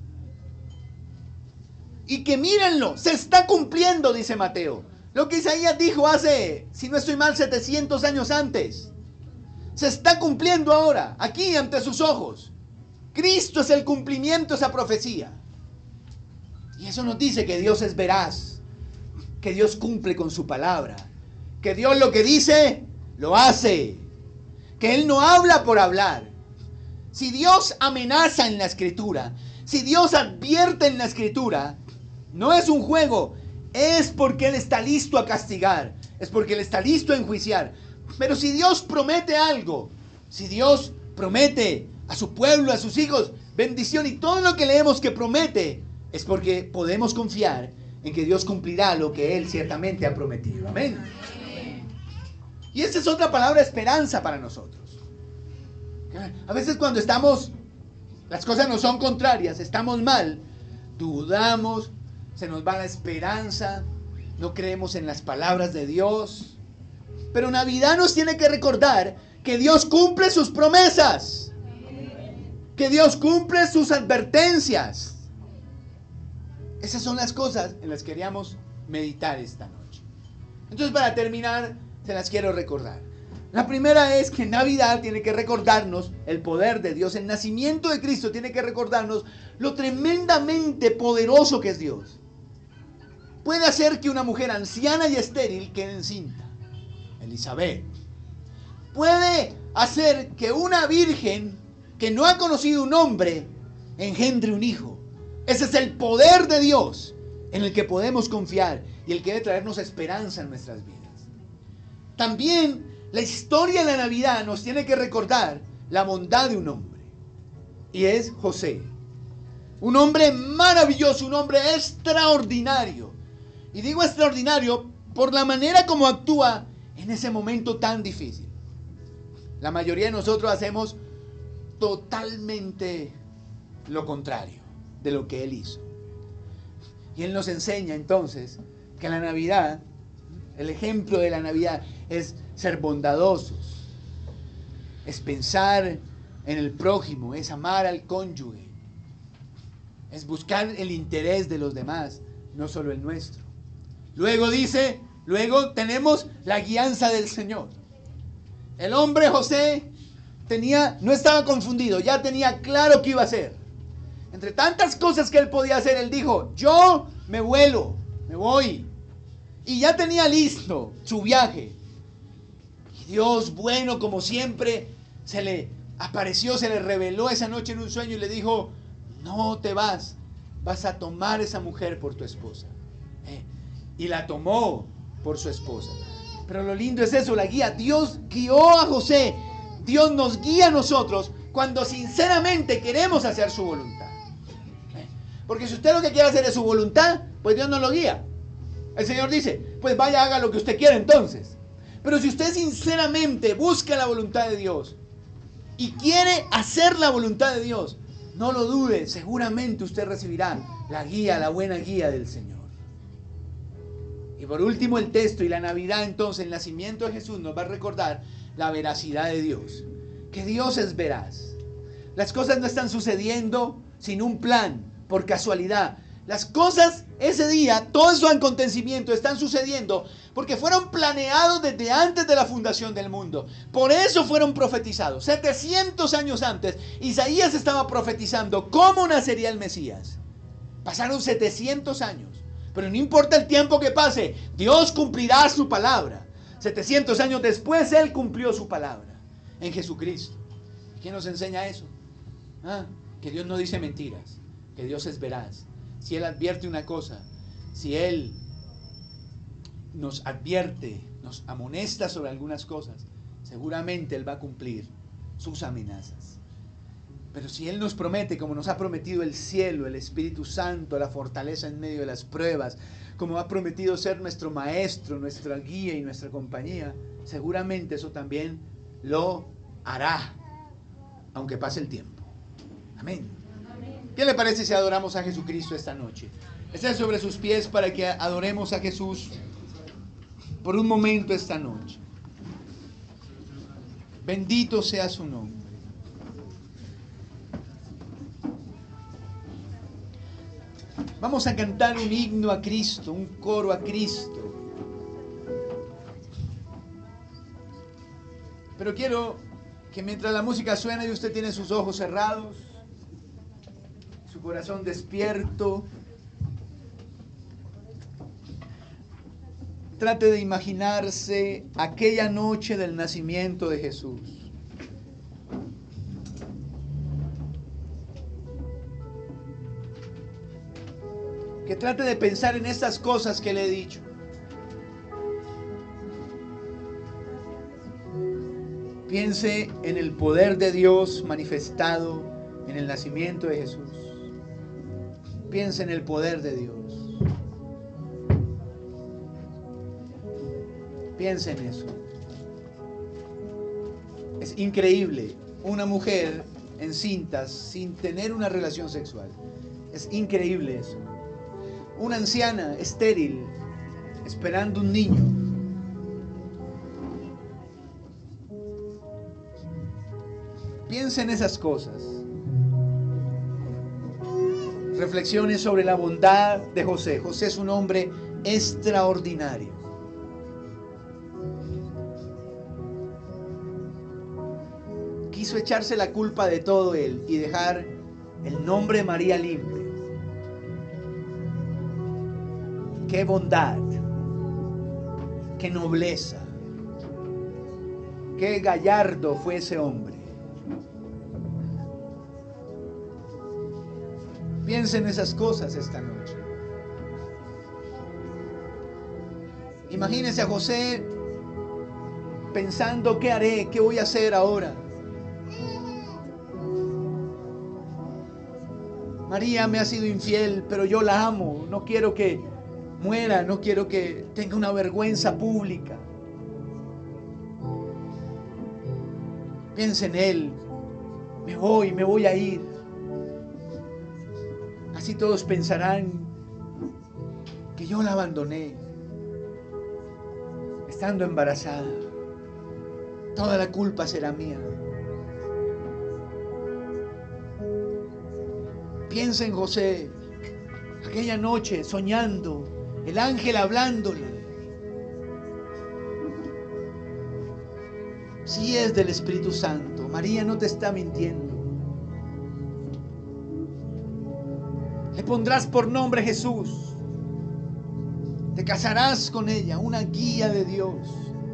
Y que mírenlo, se está cumpliendo, dice Mateo. Lo que Isaías dijo hace, si no estoy mal, setecientos años antes. Se está cumpliendo ahora, aquí ante sus ojos. Cristo es el cumplimiento de esa profecía. Y eso nos dice que Dios es veraz, que Dios cumple con su palabra, que Dios lo que dice, lo hace, que Él no habla por hablar. Si Dios amenaza en la Escritura, si Dios advierte en la Escritura, no es un juego, es porque Él está listo a castigar, es porque Él está listo a enjuiciar. Pero si Dios promete algo, si Dios promete a su pueblo, a sus hijos, bendición y todo lo que leemos que promete, es porque podemos confiar en que Dios cumplirá lo que Él ciertamente ha prometido. Amén. Y esa es otra palabra, esperanza para nosotros. A veces cuando estamos, las cosas nos son contrarias, estamos mal, dudamos, se nos va la esperanza, no creemos en las palabras de Dios. Pero Navidad nos tiene que recordar que Dios cumple sus promesas, que Dios cumple sus advertencias. Esas son las cosas en las que queríamos meditar esta noche. Entonces, para terminar, se las quiero recordar. La primera es que Navidad tiene que recordarnos el poder de Dios. El nacimiento de Cristo tiene que recordarnos lo tremendamente poderoso que es Dios. Puede hacer que una mujer anciana y estéril quede encinta, Elizabeth. Puede hacer que una virgen que no ha conocido un hombre engendre un hijo. Ese es el poder de Dios en el que podemos confiar y el que debe traernos esperanza en nuestras vidas. También la historia de la Navidad nos tiene que recordar la bondad de un hombre, y es José. Un hombre maravilloso, un hombre extraordinario. Y digo extraordinario por la manera como actúa en ese momento tan difícil. La mayoría de nosotros hacemos totalmente lo contrario de lo que él hizo. Y él nos enseña entonces que la Navidad, el ejemplo de la Navidad es ser bondadosos, es pensar en el prójimo, es amar al cónyuge, es buscar el interés de los demás, no solo el nuestro. Luego dice, luego tenemos la guianza del Señor. El hombre José tenía, no estaba confundido, ya tenía claro qué iba a hacer. Entre tantas cosas que él podía hacer, él dijo, yo me vuelo, me voy. Y ya tenía listo su viaje. Y Dios, bueno, como siempre, se le apareció, se le reveló esa noche en un sueño y le dijo, no te vas, vas a tomar esa mujer por tu esposa. Eh, y la tomó por su esposa. Pero lo lindo es eso, la guía. Dios guió a José. Dios nos guía a nosotros cuando sinceramente queremos hacer su voluntad. Eh, porque si usted lo que quiere hacer es su voluntad, pues Dios nos lo guía. El Señor dice, pues vaya, haga lo que usted quiera entonces. Pero si usted sinceramente busca la voluntad de Dios y quiere hacer la voluntad de Dios, no lo dude, seguramente usted recibirá la guía, la buena guía del Señor. Y por último el texto y la Navidad, entonces el nacimiento de Jesús nos va a recordar la veracidad de Dios. Que Dios es veraz. Las cosas no están sucediendo sin un plan, por casualidad. Las cosas ese día, todos esos acontecimientos están sucediendo porque fueron planeados desde antes de la fundación del mundo. Por eso fueron profetizados. setecientos años antes, Isaías estaba profetizando cómo nacería el Mesías. Pasaron setecientos años. Pero no importa el tiempo que pase, Dios cumplirá su palabra. setecientos años después, Él cumplió su palabra en Jesucristo. ¿Quién nos enseña eso? Ah, que Dios no dice mentiras, que Dios es veraz. Si Él advierte una cosa, si Él nos advierte, nos amonesta sobre algunas cosas, seguramente Él va a cumplir sus amenazas. Pero si Él nos promete, como nos ha prometido el cielo, el Espíritu Santo, la fortaleza en medio de las pruebas, como ha prometido ser nuestro maestro, nuestra guía y nuestra compañía, seguramente eso también lo hará, aunque pase el tiempo. Amén. ¿Qué le parece si adoramos a Jesucristo esta noche? Estén sobre sus pies para que adoremos a Jesús por un momento esta noche. Bendito sea su nombre. Vamos a cantar un himno a Cristo, un coro a Cristo. Pero quiero que mientras la música suena y usted tiene sus ojos cerrados, su corazón despierto, trate de imaginarse aquella noche del nacimiento de Jesús. Que trate de pensar en estas cosas que le he dicho. Piense en el poder de Dios manifestado en el nacimiento de Jesús. Piense en el poder de Dios. Piense en eso. Es increíble una mujer encinta sin tener una relación sexual. Es increíble eso. Una anciana estéril esperando un niño. Piensa en esas cosas. Reflexiones sobre la bondad de José. José es un hombre extraordinario. Quiso echarse la culpa de todo él y dejar el nombre de María limpio. Qué bondad, qué nobleza, qué gallardo fue ese hombre. Piensa en esas cosas esta noche. Imagínese a José pensando: ¿qué haré? ¿Qué voy a hacer ahora? María me ha sido infiel, pero yo la amo. No quiero que muera, no quiero que tenga una vergüenza pública. Piensa en él. Me voy, me voy a ir. Así todos pensarán que yo la abandoné, estando embarazada. Toda la culpa será mía. Piensa en José, aquella noche soñando, el ángel hablándole. Si es del Espíritu Santo, María no te está mintiendo. Le pondrás por nombre Jesús. Te casarás con ella, una guía de Dios.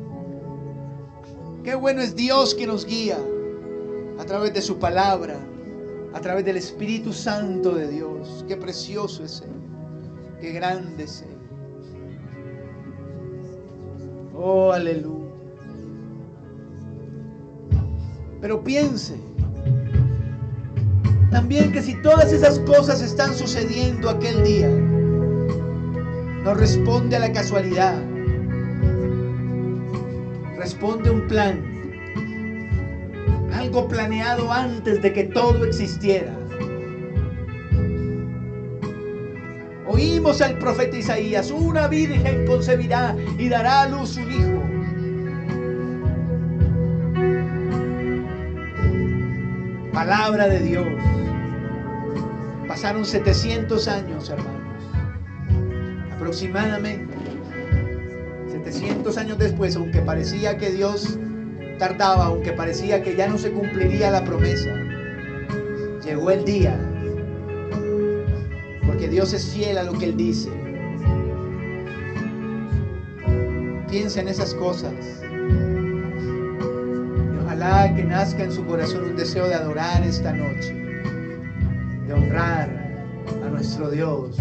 Qué bueno es Dios que nos guía a través de su palabra, a través del Espíritu Santo de Dios. Qué precioso es Él, qué grande es Él. Oh, aleluya. Pero piense también que si todas esas cosas están sucediendo aquel día, no responde a la casualidad, responde a un plan, algo planeado antes de que todo existiera. Oímos al profeta Isaías: una virgen concebirá y dará a luz un hijo. Palabra de Dios. Pasaron setecientos años, hermanos, aproximadamente setecientos años después. Aunque parecía que Dios tardaba, aunque parecía que ya no se cumpliría la promesa, llegó el día, porque Dios es fiel a lo que Él dice. Piensa en esas cosas y ojalá que nazca en su corazón un deseo de adorar esta noche, de honrar a nuestro Dios,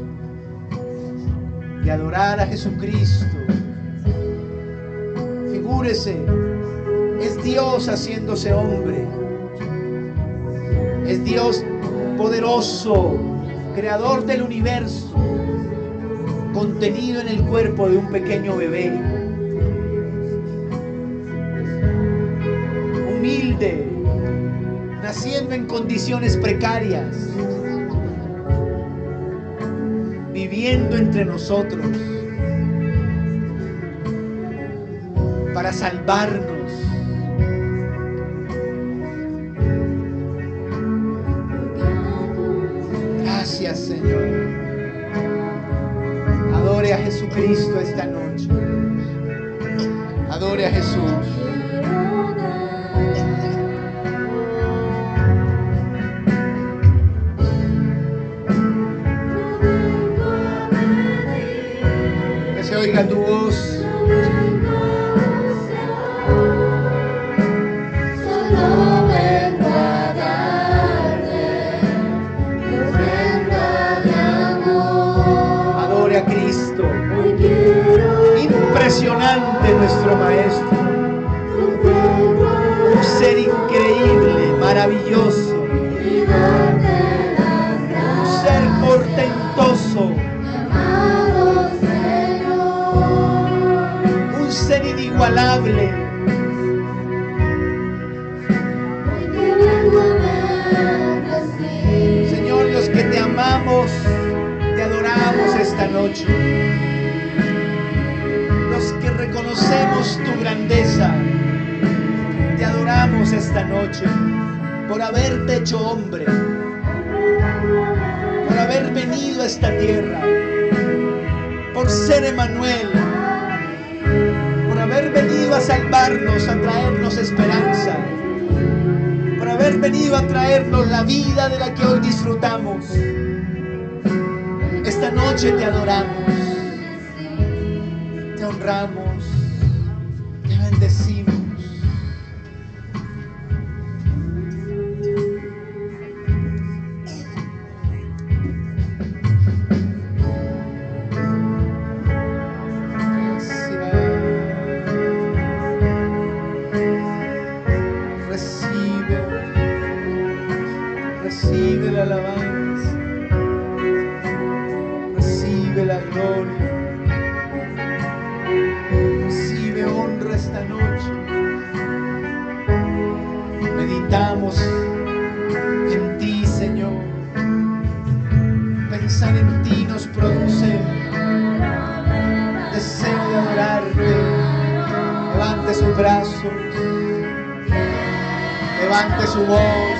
de adorar a Jesucristo. Figúrese, es Dios haciéndose hombre, es Dios poderoso, creador del universo, contenido en el cuerpo de un pequeño bebé, humilde, naciendo en condiciones precarias, viviendo entre nosotros para salvarnos. Gracias, Señor. Adore a Jesucristo esta noche. Adore a Jesús. Que se oiga tu voz. Impresionante nuestro Maestro, un ser increíble, maravilloso, un ser portentoso, un ser inigualable. Señor, los que te amamos, te adoramos esta noche. porque reconocemos tu grandeza. Te adoramos esta noche por haberte hecho hombre, por haber venido a esta tierra, por ser Emmanuel, por haber venido a salvarnos, a traernos esperanza, por haber venido a traernos la vida de la que hoy disfrutamos. Esta noche te adoramos, te honramos, te bendecimos. Recibe la alabanza, recibe la gloria, recibe honra esta noche. Meditamos en ti, Señor. Pensar en ti nos produce deseo de adorarte. Levante sus brazos, levante su voz.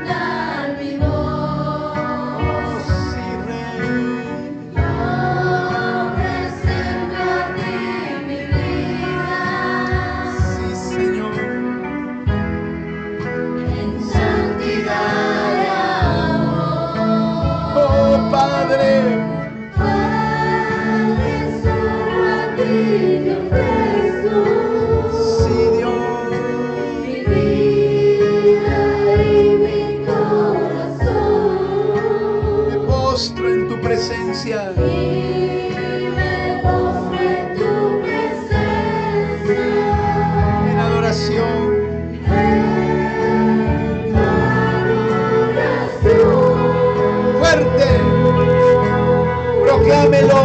Presencia. Y me postro en tu presencia. En adoración. En adoración. Fuerte. Proclámelo.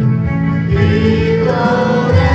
Hijo de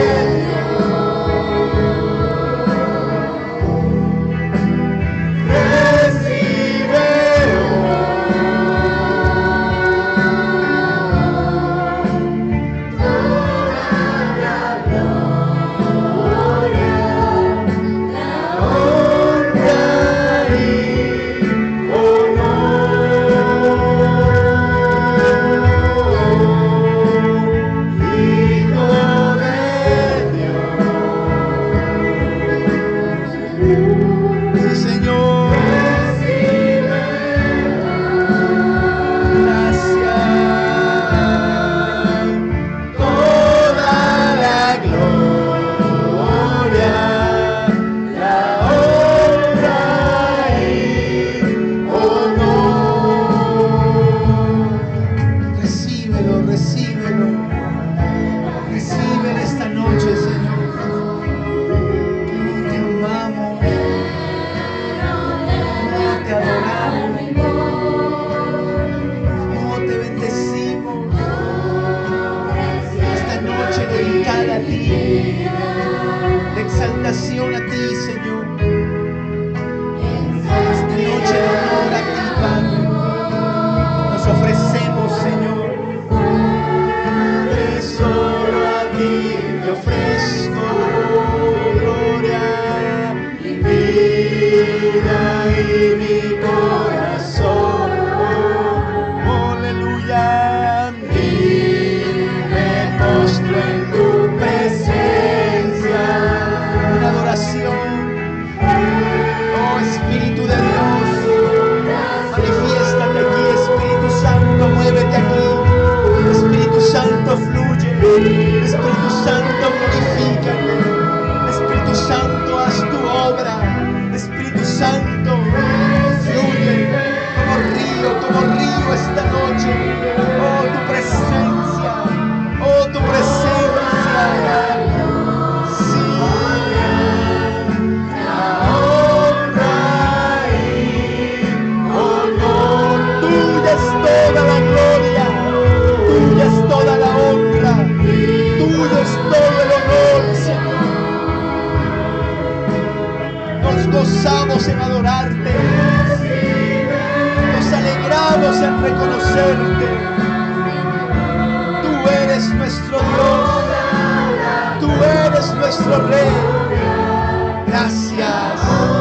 gozamos en adorarte, nos alegramos en reconocerte. Tú eres nuestro Dios, tú eres nuestro Rey. Gracias.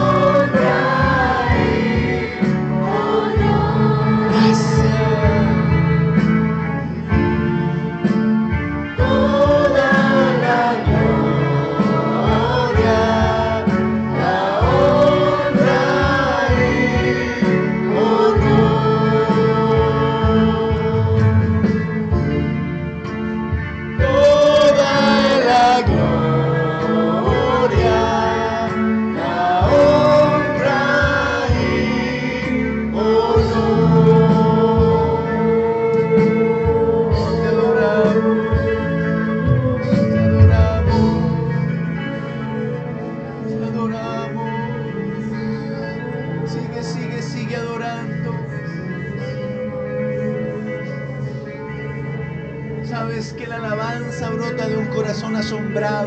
Sabes que la alabanza brota de un corazón asombrado.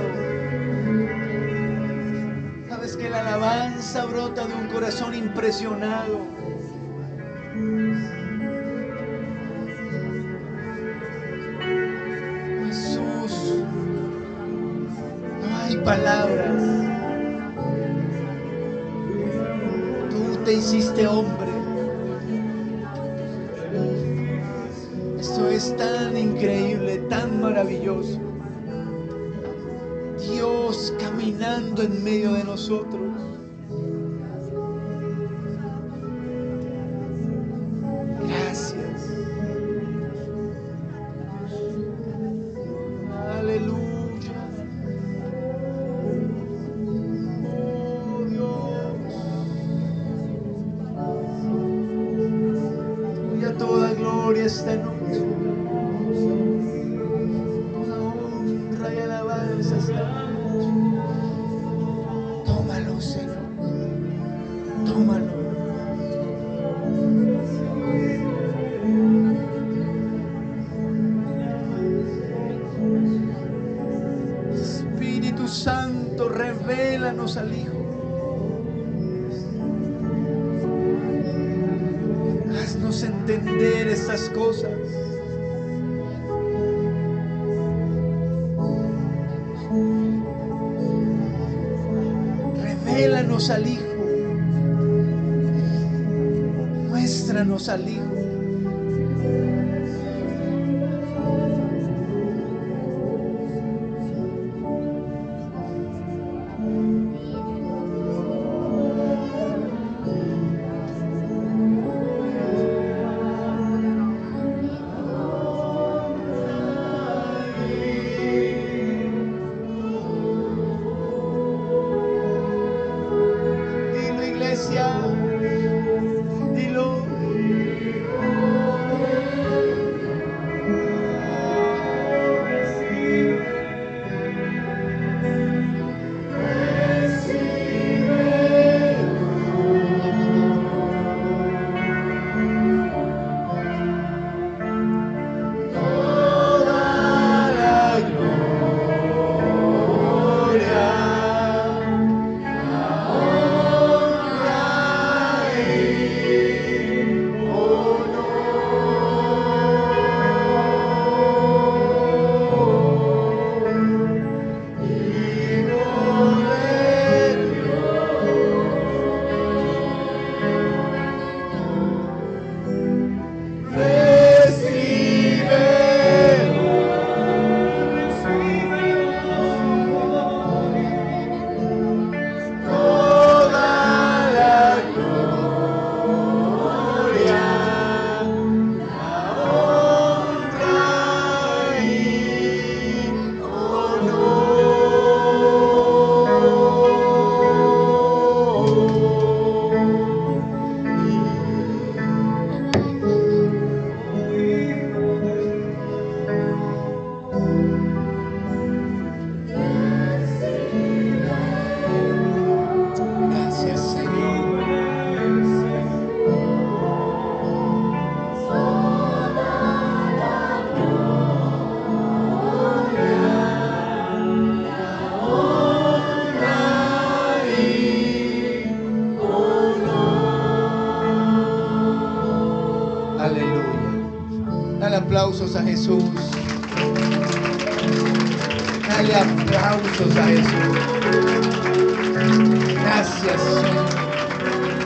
Sabes que la alabanza brota de un corazón impresionado. Jesús, no hay palabras. Tú te hiciste hombre. Esto es tan increíble, tan maravilloso. Dios caminando en medio de nosotros. Gracias. Aleluya. Oh Dios. Tuya toda gloria esta noche. Tómalo, Señor. Tómalo. Espíritu Santo, revélanos al Hijo. Haznos entender estas cosas. Revélanos al Hijo. Muéstranos al Hijo. Aplausos a Jesús. Dale aplausos a Jesús. Gracias, Señor.